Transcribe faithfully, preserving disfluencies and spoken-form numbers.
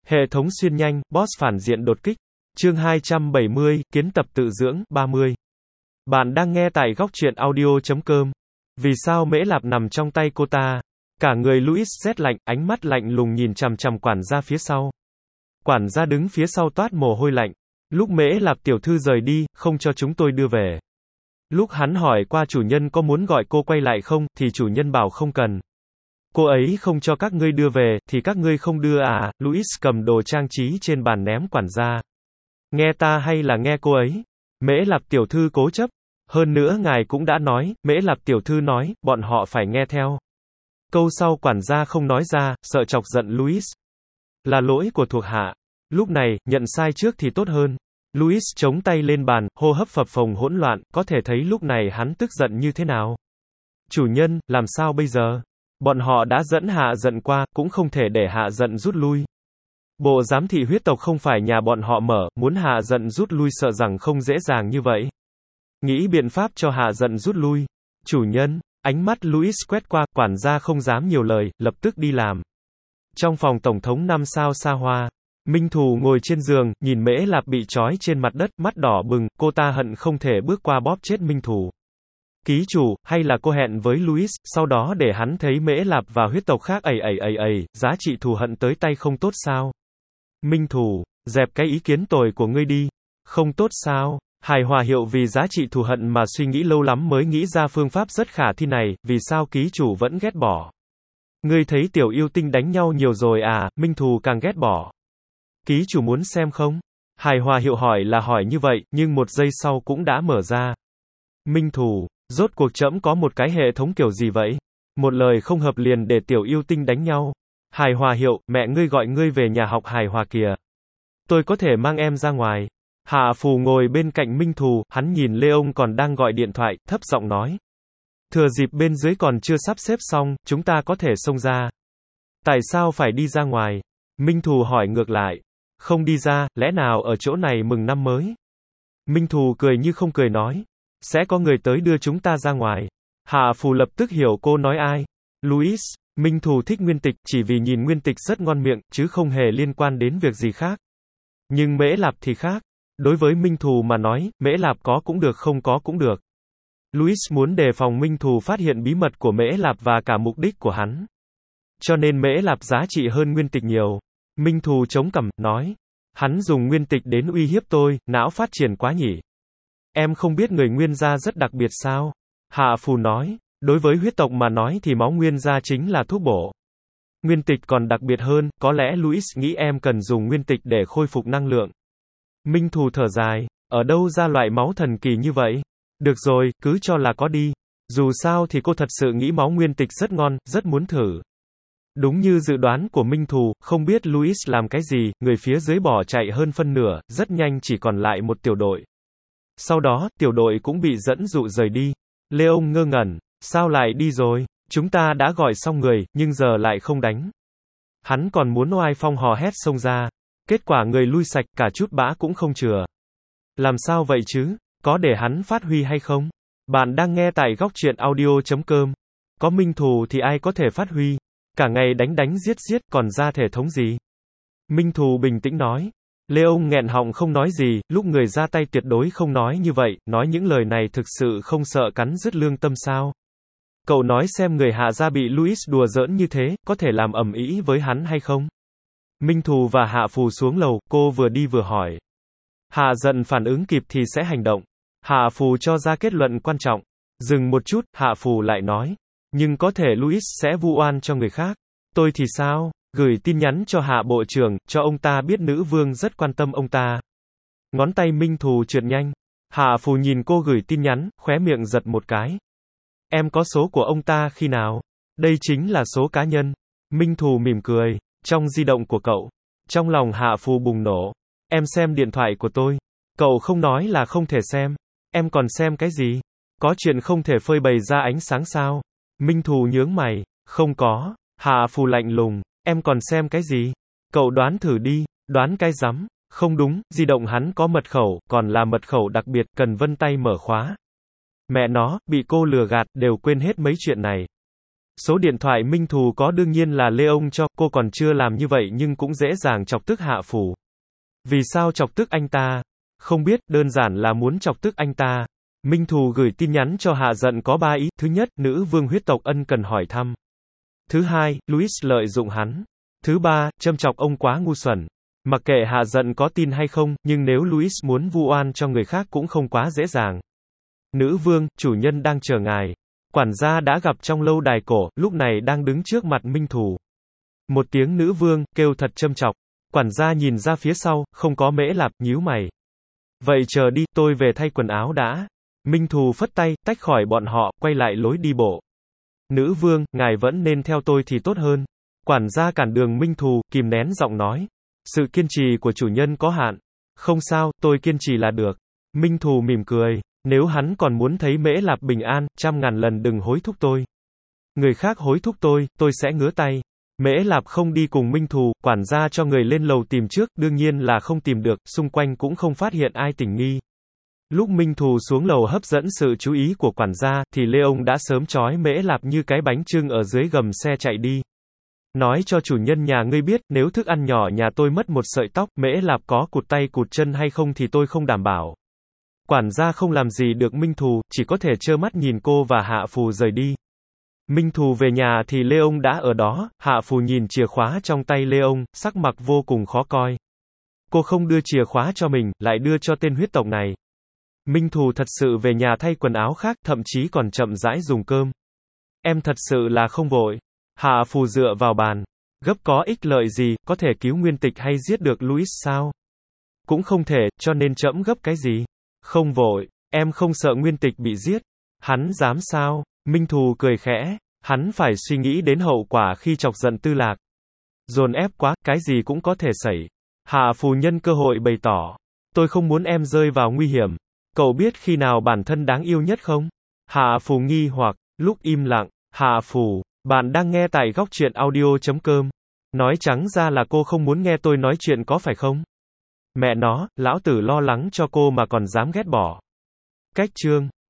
Hệ thống xuyên nhanh, boss phản diện đột kích. Chương hai trăm bảy mươi, kiến tập tự dưỡng, ba mươi. Bạn đang nghe tại góc truyện audio chấm com. Vì sao Mễ Lạp nằm trong tay cô ta? Cả người Louis rét lạnh, ánh mắt lạnh lùng nhìn chằm chằm quản gia phía sau. Quản gia đứng phía sau toát mồ hôi lạnh. Lúc Mễ Lạp tiểu thư rời đi, không cho chúng tôi đưa về. Lúc hắn hỏi qua chủ nhân có muốn gọi cô quay lại không, thì chủ nhân bảo không cần. Cô ấy không cho các ngươi đưa về, thì các ngươi không đưa à? Louis cầm đồ trang trí trên bàn ném quản gia. Nghe ta hay là nghe cô ấy? Mễ Lạp tiểu thư cố chấp. Hơn nữa ngài cũng đã nói, Mễ Lạp tiểu thư nói, bọn họ phải nghe theo. Câu sau quản gia không nói ra, sợ chọc giận Louis. Là lỗi của thuộc hạ. Lúc này, nhận sai trước thì tốt hơn. Louis chống tay lên bàn, hô hấp phập phồng hỗn loạn, có thể thấy lúc này hắn tức giận như thế nào. Chủ nhân, làm sao bây giờ? Bọn họ đã dẫn hạ giận qua, cũng không thể để hạ giận rút lui. Bộ giám thị huyết tộc không phải nhà bọn họ mở, muốn hạ giận rút lui sợ rằng không dễ dàng như vậy. Nghĩ biện pháp cho hạ giận rút lui. Chủ nhân, ánh mắt Louis quét qua, quản gia không dám nhiều lời, lập tức đi làm. Trong phòng tổng thống năm sao xa hoa, Minh Thù ngồi trên giường, nhìn Mễ Lạp bị trói trên mặt đất, mắt đỏ bừng, cô ta hận không thể bước qua bóp chết Minh Thù. Ký chủ, hay là cô hẹn với Louis, sau đó để hắn thấy Mễ Lạp và huyết tộc khác ầy ầy ầy ầy, giá trị thù hận tới tay không tốt sao? Minh Thù, dẹp cái ý kiến tồi của ngươi đi. Không tốt sao? Hài Hòa Hiệu vì giá trị thù hận mà suy nghĩ lâu lắm mới nghĩ ra phương pháp rất khả thi này, vì sao ký chủ vẫn ghét bỏ? Ngươi thấy tiểu yêu tinh đánh nhau nhiều rồi à? Minh Thù càng ghét bỏ. Ký chủ muốn xem không? Hài Hòa Hiệu hỏi là hỏi như vậy, nhưng một giây sau cũng đã mở ra. Minh Thù, rốt cuộc trẫm có một cái hệ thống kiểu gì vậy? Một lời không hợp liền để tiểu yêu tinh đánh nhau. Hài Hòa Hiệu, mẹ ngươi gọi ngươi về nhà học hài hòa kìa. Tôi có thể mang em ra ngoài. Hạ Phù ngồi bên cạnh Minh Thù, hắn nhìn Leon còn đang gọi điện thoại, thấp giọng nói. Thừa dịp bên dưới còn chưa sắp xếp xong, chúng ta có thể xông ra. Tại sao phải đi ra ngoài? Minh Thù hỏi ngược lại. Không đi ra, lẽ nào ở chỗ này mừng năm mới? Minh Thù cười như không cười nói. Sẽ có người tới đưa chúng ta ra ngoài. Hạ Phù lập tức hiểu cô nói ai. Louis, Minh Thù thích Nguyên Tịch, chỉ vì nhìn Nguyên Tịch rất ngon miệng, chứ không hề liên quan đến việc gì khác. Nhưng Mễ Lạp thì khác. Đối với Minh Thù mà nói, Mễ Lạp có cũng được không có cũng được. Louis muốn đề phòng Minh Thù phát hiện bí mật của Mễ Lạp và cả mục đích của hắn. Cho nên Mễ Lạp giá trị hơn Nguyên Tịch nhiều. Minh Thù chống cằm, nói. Hắn dùng Nguyên Tịch đến uy hiếp tôi, não phát triển quá nhỉ. Em không biết người Nguyên gia rất đặc biệt sao? Hạ Phù nói. Đối với huyết tộc mà nói thì máu Nguyên gia chính là thuốc bổ. Nguyên Tịch còn đặc biệt hơn, có lẽ Louis nghĩ em cần dùng Nguyên Tịch để khôi phục năng lượng. Minh Thù thở dài, ở đâu ra loại máu thần kỳ như vậy? Được rồi, cứ cho là có đi. Dù sao thì cô thật sự nghĩ máu Nguyên Tịch rất ngon, rất muốn thử. Đúng như dự đoán của Minh Thù, không biết Louis làm cái gì, người phía dưới bỏ chạy hơn phân nửa, rất nhanh chỉ còn lại một tiểu đội. Sau đó, tiểu đội cũng bị dẫn dụ rời đi. Leon ngơ ngẩn, sao lại đi rồi? Chúng ta đã gọi xong người, nhưng giờ lại không đánh. Hắn còn muốn oai phong hò hét xông ra. Kết quả người lui sạch, cả chút bã cũng không chừa. Làm sao vậy chứ? Có để hắn phát huy hay không? Bạn đang nghe tại góc truyện audio chấm com. Có Minh Thù thì ai có thể phát huy? Cả ngày đánh đánh giết giết, còn ra thể thống gì? Minh Thù bình tĩnh nói. Leon nghẹn họng không nói gì, lúc người ra tay tuyệt đối không nói như vậy, nói những lời này thực sự không sợ cắn rứt lương tâm sao? Cậu nói xem người Hạ gia bị Louis đùa giỡn như thế, có thể làm ầm ĩ với hắn hay không? Minh Thù và Hạ Phù xuống lầu, cô vừa đi vừa hỏi. Hạ giận phản ứng kịp thì sẽ hành động. Hạ Phù cho ra kết luận quan trọng. Dừng một chút, Hạ Phù lại nói. Nhưng có thể Louis sẽ vu oan cho người khác. Tôi thì sao? Gửi tin nhắn cho Hạ Bộ trưởng, cho ông ta biết nữ vương rất quan tâm ông ta. Ngón tay Minh Thù trượt nhanh. Hạ Phù nhìn cô gửi tin nhắn, khóe miệng giật một cái. Em có số của ông ta khi nào? Đây chính là số cá nhân. Minh Thù mỉm cười. Trong di động của cậu. Trong lòng Hạ Phù bùng nổ. Em xem điện thoại của tôi. Cậu không nói là không thể xem. Em còn xem cái gì? Có chuyện không thể phơi bày ra ánh sáng sao? Minh Thù nhướng mày. Không có. Hạ Phù lạnh lùng. Em còn xem cái gì? Cậu đoán thử đi. Đoán cái rắm. Không đúng, di động hắn có mật khẩu, còn là mật khẩu đặc biệt, cần vân tay mở khóa. Mẹ nó, bị cô lừa gạt, đều quên hết mấy chuyện này. Số điện thoại Minh Thù có đương nhiên là Lê ông cho, cô còn chưa làm như vậy nhưng cũng dễ dàng chọc tức Hạ Phù. Vì sao chọc tức anh ta? Không biết, đơn giản là muốn chọc tức anh ta. Minh Thù gửi tin nhắn cho Hạ Dận có ba ý, thứ nhất, nữ vương huyết tộc ân cần hỏi thăm. Thứ hai, Louis lợi dụng hắn. Thứ ba, châm chọc ông quá ngu xuẩn. Mặc kệ Hạ Dận có tin hay không, nhưng nếu Louis muốn vu oan cho người khác cũng không quá dễ dàng. Nữ vương, chủ nhân đang chờ ngài. Quản gia đã gặp trong lâu đài cổ, lúc này đang đứng trước mặt Minh Thù. Một tiếng nữ vương, kêu thật châm chọc. Quản gia nhìn ra phía sau, không có Mễ Lạp, nhíu mày. Vậy chờ đi, tôi về thay quần áo đã. Minh Thù phất tay, tách khỏi bọn họ, quay lại lối đi bộ. Nữ vương, ngài vẫn nên theo tôi thì tốt hơn. Quản gia cản đường Minh Thù, kìm nén giọng nói. Sự kiên trì của chủ nhân có hạn. Không sao, tôi kiên trì là được. Minh Thù mỉm cười. Nếu hắn còn muốn thấy Mễ Lạp bình an, trăm ngàn lần đừng hối thúc tôi. Người khác hối thúc tôi, tôi sẽ ngứa tay. Mễ Lạp không đi cùng Minh Thù, quản gia cho người lên lầu tìm trước, đương nhiên là không tìm được, xung quanh cũng không phát hiện ai tình nghi. Lúc Minh Thù xuống lầu hấp dẫn sự chú ý của quản gia, thì Lê ông đã sớm trói Mễ Lạp như cái bánh chưng ở dưới gầm xe chạy đi. Nói cho chủ nhân nhà ngươi biết, nếu thức ăn nhỏ nhà tôi mất một sợi tóc, Mễ Lạp có cụt tay cụt chân hay không thì tôi không đảm bảo. Quản gia không làm gì được Minh Thù, chỉ có thể trơ mắt nhìn cô và Hạ Phù rời đi. Minh Thù về nhà thì Lê ông đã ở đó, Hạ Phù nhìn chìa khóa trong tay Lê ông, sắc mặt vô cùng khó coi. Cô không đưa chìa khóa cho mình, lại đưa cho tên huyết tộc này. Minh Thù thật sự về nhà thay quần áo khác, thậm chí còn chậm rãi dùng cơm. Em thật sự là không vội. Hạ Phù dựa vào bàn. Gấp có ích lợi gì, có thể cứu nguyên tịch hay giết được Louis sao? Cũng không thể, cho nên trẫm gấp cái gì? Không vội, em không sợ nguyên tịch bị giết. Hắn dám sao? Minh Thù cười khẽ. Hắn phải suy nghĩ đến hậu quả khi chọc giận Tư Lạc. Dồn ép quá, cái gì cũng có thể xảy. Hạ Phù nhân cơ hội bày tỏ. Tôi không muốn em rơi vào nguy hiểm. Cậu biết khi nào bản thân đáng yêu nhất không? Hạ Phù nghi hoặc, lúc im lặng, Hạ Phù, bạn đang nghe tại góc truyện audio chấm com. Nói trắng ra là cô không muốn nghe tôi nói chuyện có phải không? Mẹ nó, lão tử lo lắng cho cô mà còn dám ghét bỏ. Cách chương